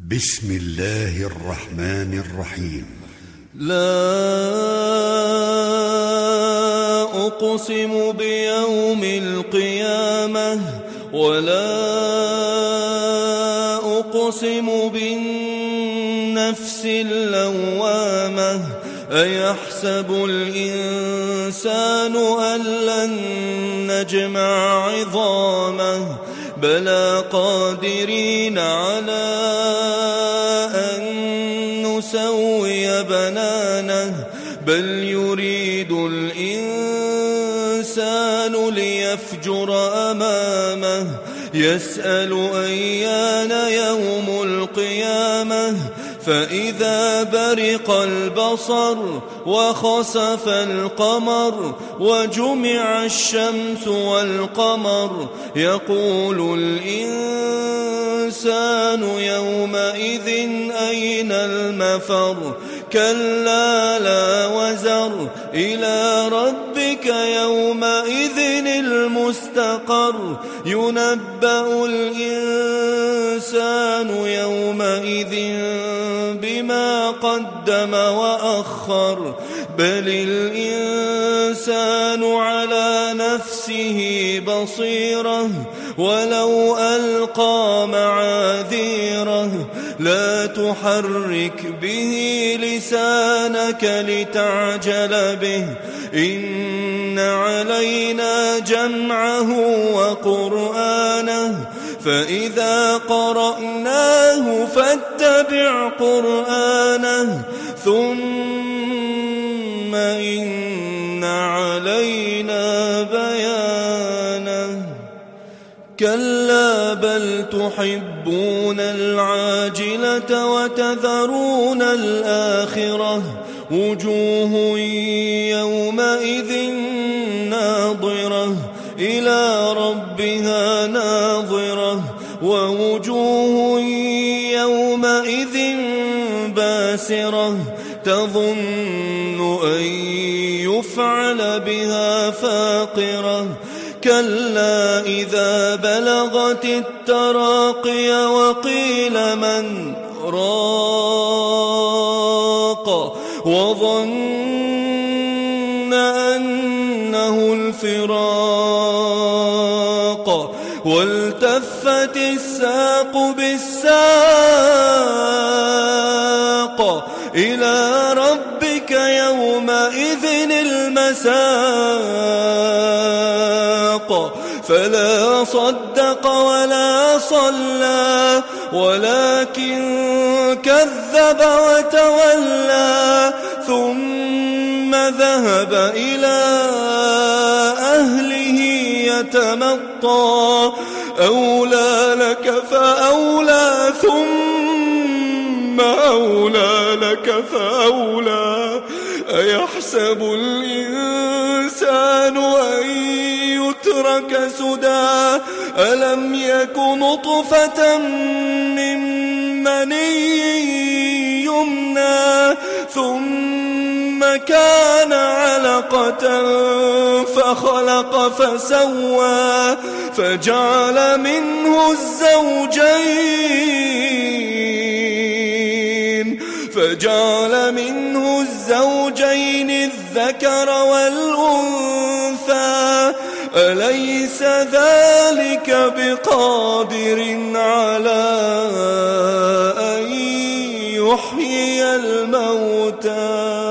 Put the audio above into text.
بسم الله الرحمن الرحيم. لا أقسم بيوم القيامة ولا أقسم بالنفس اللوامة أيحسب الإنسان أن لن نجمع عظامه بلى قادرين على أن نسوي بنانه بل يريد الإنسان ليفجر أمامه يسأل أيان يوم القيامة فإذا برق البصر وخسف القمر وجمع الشمس والقمر يقول الإنسان يومئذ أين المفر كلا لا وزر إلى ربك يومئذ المستقر ينبأ الإنسان يومئذ بما قدم وأخر بل الإنسان على نفسه بصيرة ولو ألقى معاذيره لا تحرك به لسانك لتعجل به إن علينا جمعه وقرآنه فإذا قرأناه فاتبع قرآنه ثم إن علينا بيانه كلا بل تحبون العاجلة وتذرون الآخرة وجوه يومئذ ناظرة إلى ربها ناظرة ووجوه يومئذ باسرة تظن أن يفعل بها فاقرة كلا إذا بلغت التراقي وقيل من راق وظن أنه الفراق والتفت الساق بالساق إلى ربك يومئذ المساق فلا صدق ولا صلى ولكن كذب وتولى ثم ذهب إلى أهله يتمطى أولى لك فأولى ثم أولى لك فأولى أيحسب الإنسان أن يترك سدى ألم يك نطفة من مني يمنى ثم كان علقة فخلق فسوى فجعل منه الزوجين الذكر والأنثى أليس ذلك بقادر على أن يحيي الموتى